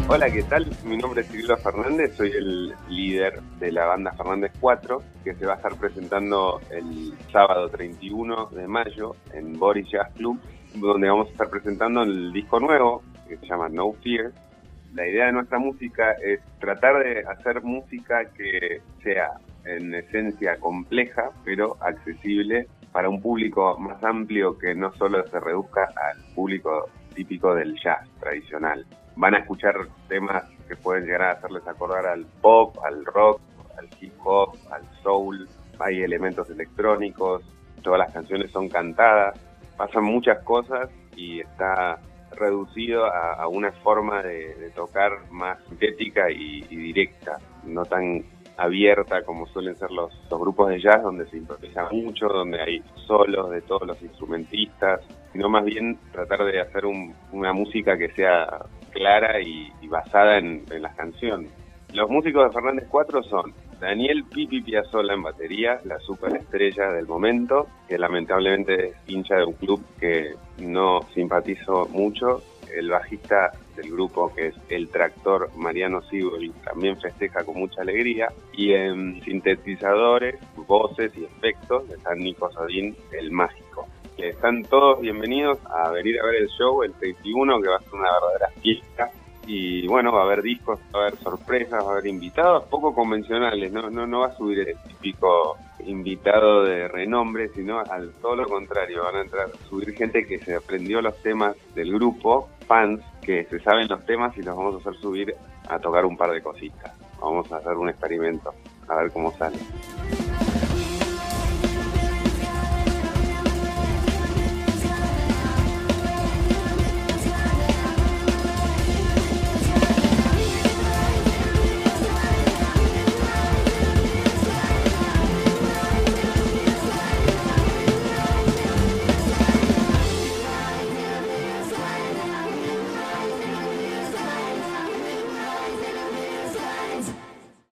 Hola, ¿qué tal? Mi nombre es Cirilo Fernández, soy el líder de la banda Fernández 4, que se va a estar presentando el sábado 31 de mayo en Boris Jazz Club, donde vamos a estar presentando el disco nuevo, que se llama No Fear. La idea de nuestra música es tratar de hacer música que sea en esencia compleja, pero accesible para un público más amplio que no solo se reduzca al público típico del jazz tradicional. Van a escuchar temas que pueden llegar a hacerles acordar al pop, al rock, al hip hop, al soul. Hay elementos electrónicos, todas las canciones son cantadas, pasan muchas cosas y está reducido a una forma de tocar más sintética y directa, no tan abierta como suelen ser los grupos de jazz, donde se improvisa mucho, donde hay solos de todos los instrumentistas, sino más bien tratar de hacer una música que sea clara y basada en las canciones. Los músicos de Fernández 4 son Daniel Pipi Piazzolla en batería, la superestrella del momento, que lamentablemente es hincha de un club que no simpatizo mucho. El bajista del grupo, que es El Tractor, Mariano Siboli, también festeja con mucha alegría. Y en sintetizadores, voces y efectos están Nico Sodín, el mágico. Están todos bienvenidos a venir a ver el show el 31, que va a ser una verdadera fiesta. Y bueno, va a haber discos, va a haber sorpresas, va a haber invitados poco convencionales, no va a subir el típico invitado de renombre, sino al todo lo contrario, van a subir gente que se aprendió los temas del grupo, fans que se saben los temas y los vamos a hacer subir a tocar un par de cositas. Vamos a hacer un experimento, a ver cómo sale.